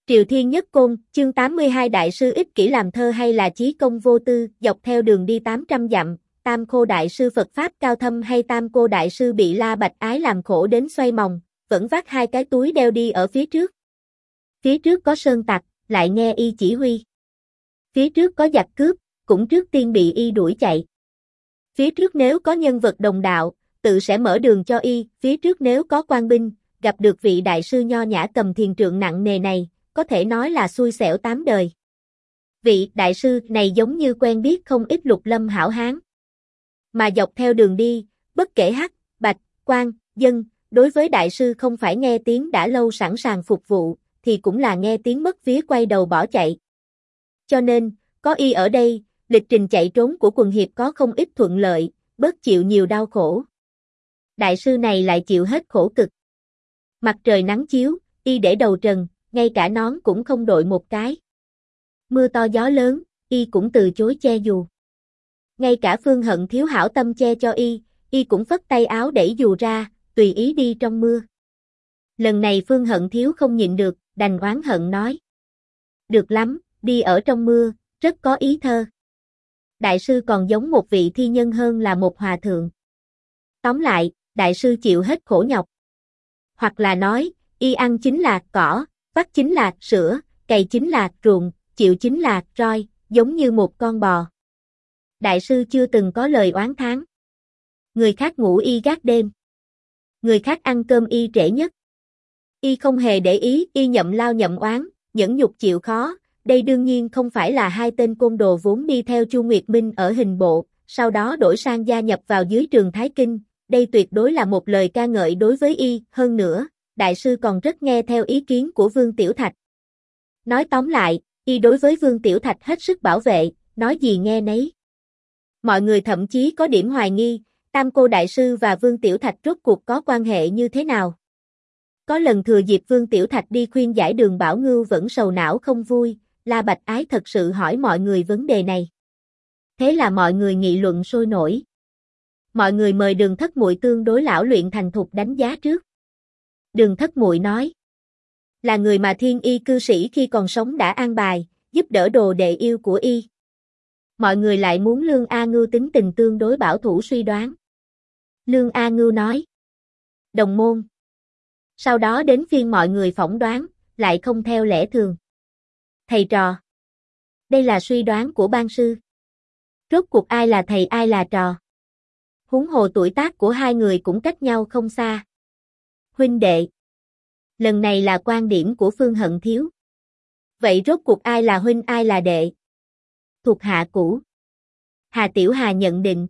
Triều Thiên Nhất Côn, chương 82 Đại sư ích kỷ làm thơ hay là chí công vô tư, dọc theo đường đi 800 dặm, Tam Khô Đại sư Phật Pháp cao thâm hay Tam Cô Đại sư bị La Bạch Ái làm khổ đến xoay mòng, vẫn vác hai cái túi đeo đi ở phía trước. Phía trước có sơn tặc, lại nghe y chỉ huy. Phía trước có giặc cướp, cũng trước tiên bị y đuổi chạy. Phía trước nếu có nhân vật đồng đạo, tự sẽ mở đường cho y, phía trước nếu có quan binh, gặp được vị đại sư nho nhã cầm thiền trượng nặng nề này, có thể nói là xui xẻo tám đời. Vị đại sư này giống như quen biết không ít lục lâm hảo hán. Mà dọc theo đường đi, bất kể hắc, bạch, quan, dân, đối với đại sư không phải nghe tiếng đã lâu sẵn sàng phục vụ, thì cũng là nghe tiếng mất vía quay đầu bỏ chạy. Cho nên, có y ở đây, lịch trình chạy trốn của quần hiệp có không ít thuận lợi, bớt chịu nhiều đau khổ. Đại sư này lại chịu hết khổ cực. Mặt trời nắng chiếu, y để đầu trần, ngay cả nón cũng không đội một cái. Mưa to gió lớn, y cũng từ chối che dù. Ngay cả Phương Hận Thiếu hảo tâm che cho y cũng phất tay áo đẩy dù ra, tùy ý đi trong mưa. Lần này Phương Hận Thiếu không nhịn được, đành oán hận nói. Được lắm, đi ở trong mưa, rất có ý thơ. Đại sư còn giống một vị thi nhân hơn là một hòa thượng. Tóm lại, đại sư chịu hết khổ nhọc. Hoặc là nói, y ăn chính là cỏ, vắt chính là sữa, cày chính là ruộng, chịu chính là roi, giống như một con bò. Đại sư chưa từng có lời oán thán. Người khác ngủ y gác đêm. Người khác ăn cơm y trễ nhất. Y không hề để ý, y nhậm lao nhậm oán, nhẫn nhục chịu khó. Đây đương nhiên không phải là hai tên côn đồ vốn đi theo Chu Nguyệt Minh ở hình bộ, sau đó đổi sang gia nhập vào dưới trường Thái Kinh. Đây tuyệt đối là một lời ca ngợi đối với y, hơn nữa, đại sư còn rất nghe theo ý kiến của Vương Tiểu Thạch. Nói tóm lại, y đối với Vương Tiểu Thạch hết sức bảo vệ, nói gì nghe nấy. Mọi người thậm chí có điểm hoài nghi, Tam Cô Đại sư và Vương Tiểu Thạch rốt cuộc có quan hệ như thế nào. Có lần thừa dịp Vương Tiểu Thạch đi khuyên giải Đường Bảo Ngưu vẫn sầu não không vui, La Bạch Ái thật sự hỏi mọi người vấn đề này. Thế là mọi người nghị luận sôi nổi. Mọi người mời Đường Thất Muội tương đối lão luyện thành thục đánh giá trước. Đường Thất Muội nói, là người mà Thiên Y cư sĩ khi còn sống đã an bài, giúp đỡ đồ đệ yêu của y. Mọi người lại muốn Lương A Ngưu tính tình tương đối bảo thủ suy đoán. Lương A Ngưu nói, đồng môn. Sau đó đến phiên mọi người phỏng đoán, lại không theo lẽ thường. Thầy trò. Đây là suy đoán của ban sư. Rốt cuộc ai là thầy ai là trò. Huống hồ tuổi tác của hai người cũng cách nhau không xa. Huynh đệ. Lần này là quan điểm của Phương Hận Thiếu. Vậy rốt cuộc ai là huynh ai là đệ? Thuộc hạ cũ. Hà Tiểu Hà nhận định.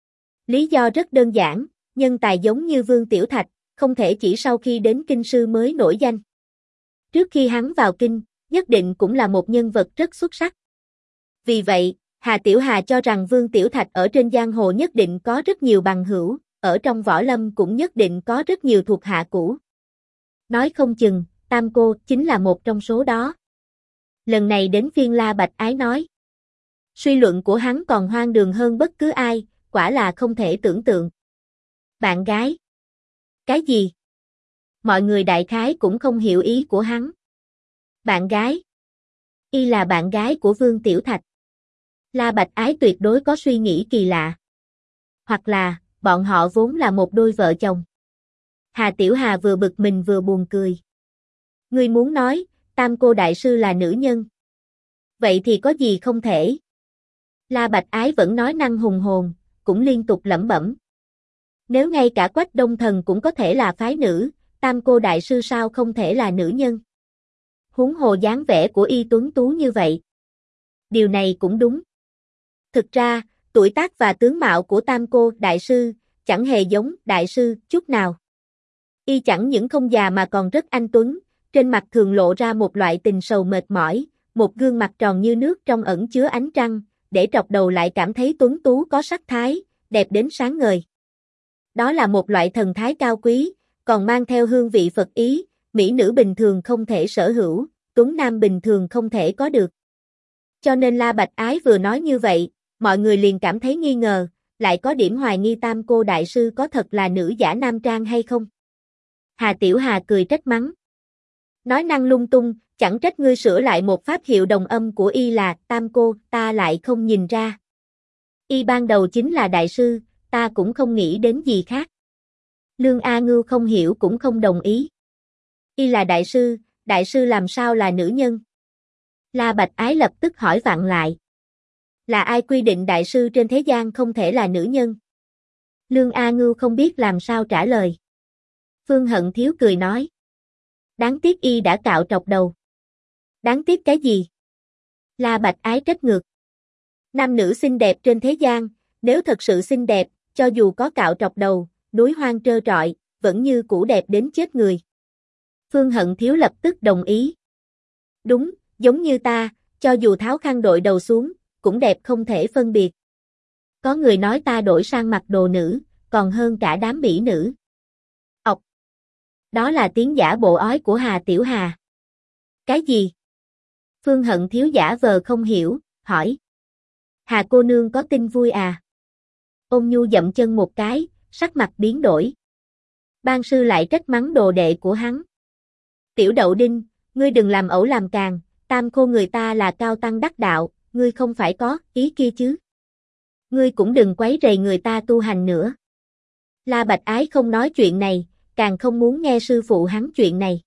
Lý do rất đơn giản, nhân tài giống như Vương Tiểu Thạch, không thể chỉ sau khi đến kinh sư mới nổi danh. Trước khi hắn vào kinh, nhất định cũng là một nhân vật rất xuất sắc. Vì vậy, Hà Tiểu Hà cho rằng Vương Tiểu Thạch ở trên giang hồ nhất định có rất nhiều bằng hữu, ở trong võ lâm cũng nhất định có rất nhiều thuộc hạ cũ. Nói không chừng, Tam Cô chính là một trong số đó. Lần này đến phiên La Bạch Ái nói. Suy luận của hắn còn hoang đường hơn bất cứ ai, quả là không thể tưởng tượng. Bạn gái. Cái gì? Mọi người đại khái cũng không hiểu ý của hắn. Bạn gái. Y là bạn gái của Vương Tiểu Thạch. La Bạch Ái tuyệt đối có suy nghĩ kỳ lạ. Hoặc là, bọn họ vốn là một đôi vợ chồng. Hà Tiểu Hà vừa bực mình vừa buồn cười. Ngươi muốn nói, Tam Cô Đại sư là nữ nhân. Vậy thì có gì không thể? La Bạch Ái vẫn nói năng hùng hồn, cũng liên tục lẩm bẩm. Nếu ngay cả Quách Đông Thần cũng có thể là phái nữ, Tam Cô Đại sư sao không thể là nữ nhân? Huống hồ dáng vẻ của y tuấn tú như vậy. Điều này cũng đúng. Thực ra, tuổi tác và tướng mạo của Tam Cô Đại sư chẳng hề giống Đại sư chút nào. Y chẳng những không già mà còn rất anh tuấn, trên mặt thường lộ ra một loại tình sầu mệt mỏi, một gương mặt tròn như nước trong ẩn chứa ánh trăng, để trọc đầu lại cảm thấy tuấn tú có sắc thái, đẹp đến sáng ngời. Đó là một loại thần thái cao quý, còn mang theo hương vị Phật ý, mỹ nữ bình thường không thể sở hữu, tuấn nam bình thường không thể có được. Cho nên La Bạch Ái vừa nói như vậy, mọi người liền cảm thấy nghi ngờ, lại có điểm hoài nghi Tam Cô Đại sư có thật là nữ giả nam trang hay không. Hà Tiểu Hà cười trách mắng. Nói năng lung tung, chẳng trách ngươi sửa lại một pháp hiệu đồng âm của y là tam cô, ta lại không nhìn ra. Y ban đầu chính là đại sư, ta cũng không nghĩ đến gì khác. Lương A Ngưu không hiểu cũng không đồng ý. Y là đại sư làm sao là nữ nhân? La Bạch Ái lập tức hỏi vặn lại. Là ai quy định đại sư trên thế gian không thể là nữ nhân? Lương A Ngưu không biết làm sao trả lời. Phương Hận Thiếu cười nói. Đáng tiếc y đã cạo trọc đầu. Đáng tiếc cái gì? La Bạch Ái trách ngược. Nam nữ xinh đẹp trên thế gian, nếu thật sự xinh đẹp, cho dù có cạo trọc đầu, núi hoang trơ trọi, vẫn như cũ đẹp đến chết người. Phương Hận Thiếu lập tức đồng ý. Đúng, giống như ta, cho dù tháo khăn đội đầu xuống, cũng đẹp không thể phân biệt. Có người nói ta đổi sang mặc đồ nữ, còn hơn cả đám mỹ nữ. Ọc! Đó là tiếng giả bộ ói của Hà Tiểu Hà. Cái gì? Phương Hận Thiếu giả vờ không hiểu, hỏi. Hà cô nương có tin vui à? Ôn Nhu dậm chân một cái, sắc mặt biến đổi. Ban sư lại trách mắng đồ đệ của hắn. Tiểu Đậu Đinh, ngươi đừng làm ẩu làm càng, tam cô người ta là cao tăng đắc đạo, ngươi không phải có ý kia chứ. Ngươi cũng đừng quấy rầy người ta tu hành nữa. La Bạch Ái không nói chuyện này, càng không muốn nghe sư phụ hắn chuyện này.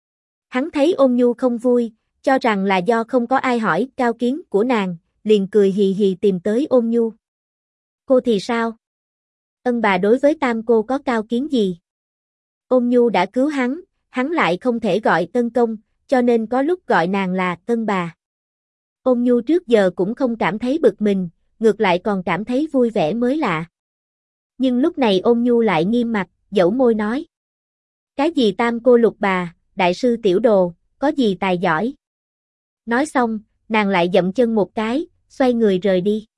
Hắn thấy Ôn Nhu không vui, cho rằng là do không có ai hỏi cao kiến của nàng, liền cười hì hì tìm tới Ôn Nhu. Cô thì sao? Ân bà đối với tam cô có cao kiến gì? Ôn Nhu đã cứu hắn lại không thể gọi Tân công, cho nên có lúc gọi nàng là Tân bà. Ôn Nhu trước giờ cũng không cảm thấy bực mình, ngược lại còn cảm thấy vui vẻ mới lạ. Nhưng lúc này Ôn Nhu lại nghiêm mặt, dẫu môi nói. Cái gì tam cô lục bà, đại sư tiểu đồ, có gì tài giỏi? Nói xong, nàng lại dậm chân một cái, xoay người rời đi.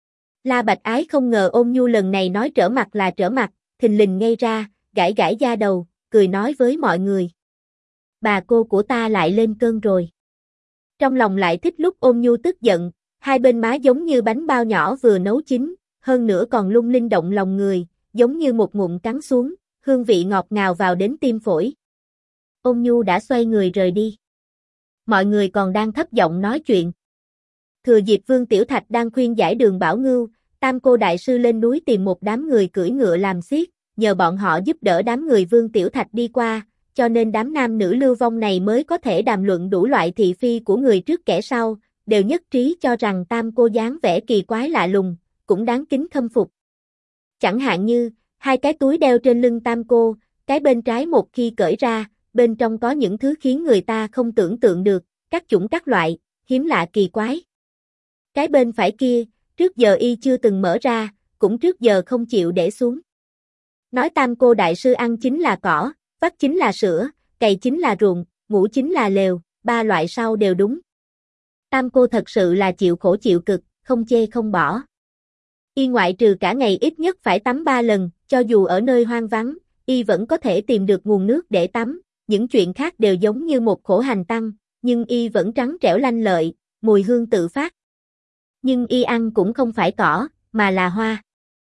La Bạch Ái không ngờ Ôn Nhu lần này nói trở mặt là trở mặt, thình lình ngây ra, gãi gãi da đầu, cười nói với mọi người. Bà cô của ta lại lên cơn rồi. Trong lòng lại thích lúc Ôn Nhu tức giận, hai bên má giống như bánh bao nhỏ vừa nấu chín, hơn nữa còn lung linh động lòng người, giống như một ngụm cắn xuống, hương vị ngọt ngào vào đến tim phổi. Ôn Nhu đã xoay người rời đi. Mọi người còn đang thấp giọng nói chuyện. Thừa dịp Vương Tiểu Thạch đang khuyên giải Đường Bảo Ngưu, tam cô đại sư lên núi tìm một đám người cưỡi ngựa làm xiết, nhờ bọn họ giúp đỡ đám người Vương Tiểu Thạch đi qua, cho nên đám nam nữ lưu vong này mới có thể đàm luận đủ loại thị phi của người trước kẻ sau, đều nhất trí cho rằng tam cô dáng vẻ kỳ quái lạ lùng, cũng đáng kính khâm phục. Chẳng hạn như, hai cái túi đeo trên lưng tam cô, cái bên trái một khi cởi ra, bên trong có những thứ khiến người ta không tưởng tượng được, các chủng các loại, hiếm lạ kỳ quái. Cái bên phải kia, trước giờ y chưa từng mở ra, cũng trước giờ không chịu để xuống. Nói tam cô đại sư ăn chính là cỏ, vắt chính là sữa, cày chính là ruộng, ngủ chính là lều, ba loại sau đều đúng. Tam cô thật sự là chịu khổ chịu cực, không chê không bỏ. Y ngoại trừ cả ngày ít nhất phải tắm 3 lần, cho dù ở nơi hoang vắng, y vẫn có thể tìm được nguồn nước để tắm, những chuyện khác đều giống như một khổ hành tăng, nhưng y vẫn trắng trẻo lanh lợi, mùi hương tự phát. Nhưng y ăn cũng không phải cỏ, mà là hoa.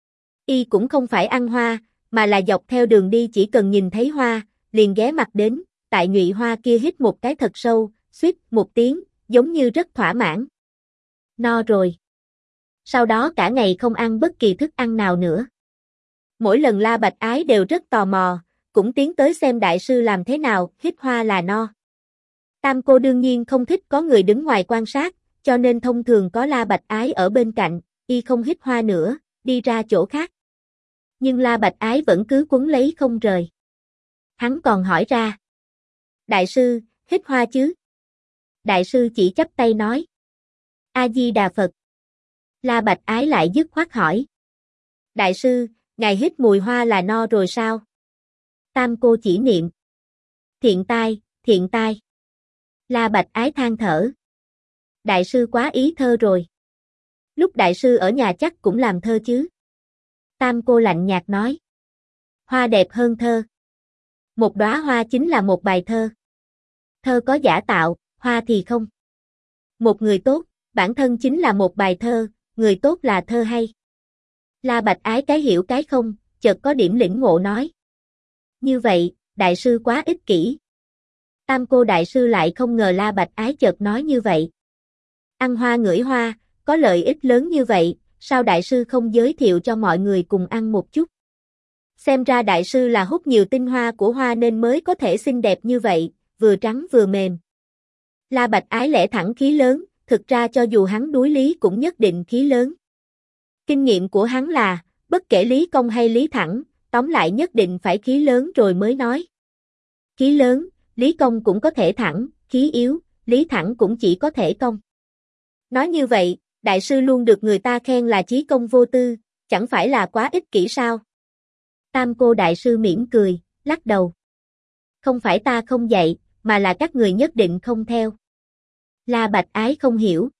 Y cũng không phải ăn hoa, mà là dọc theo đường đi chỉ cần nhìn thấy hoa, liền ghé mặt đến, tại nhụy hoa kia hít một cái thật sâu, suýt một tiếng, giống như rất thỏa mãn. No rồi. Sau đó cả ngày không ăn bất kỳ thức ăn nào nữa. Mỗi lần La Bạch Ái đều rất tò mò, cũng tiến tới xem đại sư làm thế nào, hít hoa là no. Tam cô đương nhiên không thích có người đứng ngoài quan sát, cho nên thông thường có La Bạch Ái ở bên cạnh, y không hít hoa nữa, đi ra chỗ khác. Nhưng La Bạch Ái vẫn cứ quấn lấy không rời. Hắn còn hỏi ra. Đại sư, hít hoa chứ? Đại sư chỉ chắp tay nói. A-di-đà Phật. La Bạch Ái lại dứt khoát hỏi. Đại sư, ngài hít mùi hoa là no rồi sao? Tam cô chỉ niệm. Thiện tai, thiện tai. La Bạch Ái than thở. Đại sư quá ý thơ rồi. Lúc đại sư ở nhà chắc cũng làm thơ chứ? Tam cô lạnh nhạt nói. Hoa đẹp hơn thơ. Một đóa hoa chính là một bài thơ. Thơ có giả tạo, hoa thì không. Một người tốt, bản thân chính là một bài thơ, người tốt là thơ hay. La Bạch Ái cái hiểu cái không, chợt có điểm lĩnh ngộ nói. Như vậy, đại sư quá ích kỷ. Tam cô đại sư lại không ngờ La Bạch Ái chợt nói như vậy. Ăn hoa ngửi hoa, có lợi ích lớn như vậy, sao đại sư không giới thiệu cho mọi người cùng ăn một chút? Xem ra đại sư là hút nhiều tinh hoa của hoa nên mới có thể xinh đẹp như vậy, vừa trắng vừa mềm. La Bạch Ái lẽ thẳng khí lớn, thực ra cho dù hắn đuối lý cũng nhất định khí lớn. Kinh nghiệm của hắn là, bất kể lý công hay lý thẳng, tóm lại nhất định phải khí lớn rồi mới nói. Khí lớn, lý công cũng có thể thẳng, khí yếu, lý thẳng cũng chỉ có thể công. Nói như vậy, đại sư luôn được người ta khen là chí công vô tư, chẳng phải là quá ích kỷ sao? Tam cô đại sư mỉm cười, lắc đầu. Không phải ta không dạy, mà là các người nhất định không theo. La Bạch Ái không hiểu.